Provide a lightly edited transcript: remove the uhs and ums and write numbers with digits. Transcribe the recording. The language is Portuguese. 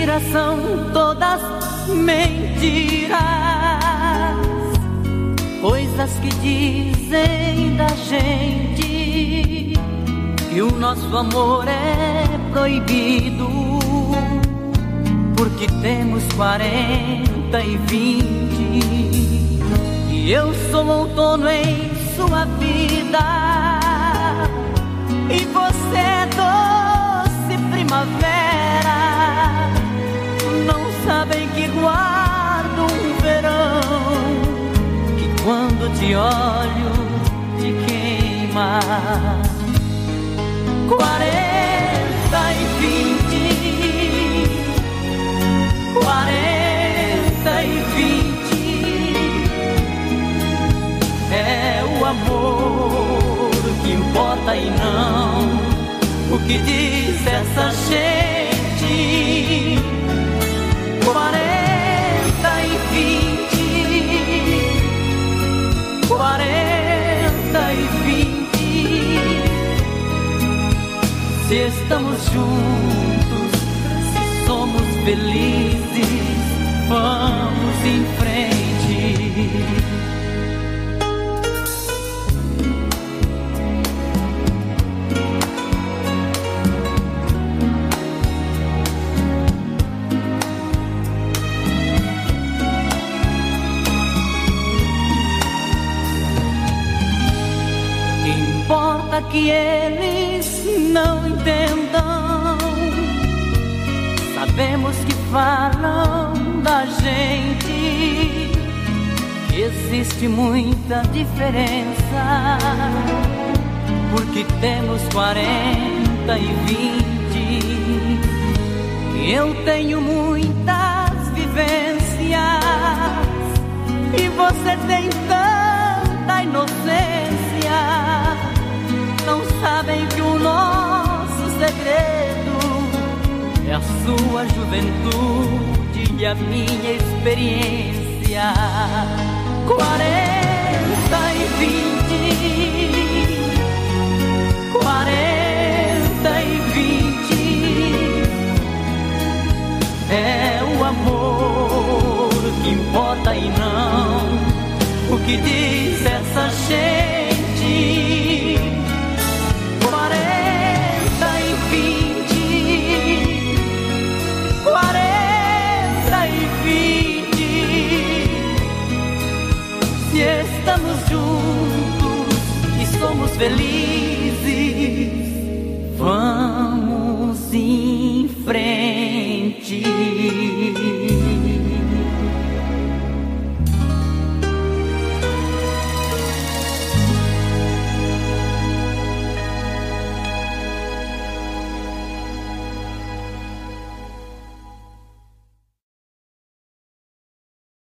mentiras são todas mentiras, coisas que dizem da gente que o nosso amor é proibido, porque temos 40 e 20, e eu sou outono em sua vida, e você é doce primavera. Não sabem que guardo um verão, que quando te olho te queima. 40 e 20, 40 e 20, é o amor que importa e não o que diz essa gente. 40 e 20, 40 e 20, se estamos juntos, se somos felizes, vamos em frente. Importa que eles não entendam, sabemos que falam da gente, que existe muita diferença, porque temos 40 e 20, que eu tenho muitas vivências e você tem tanta inocência. Não sabem que o nosso segredo é a sua juventude e a minha experiência. 40 e 20, 40 e 20, é o amor que importa e não o que diz essa gente. 40 e 20, 40 e 20, se estamos juntos e somos felizes, vamos em frente.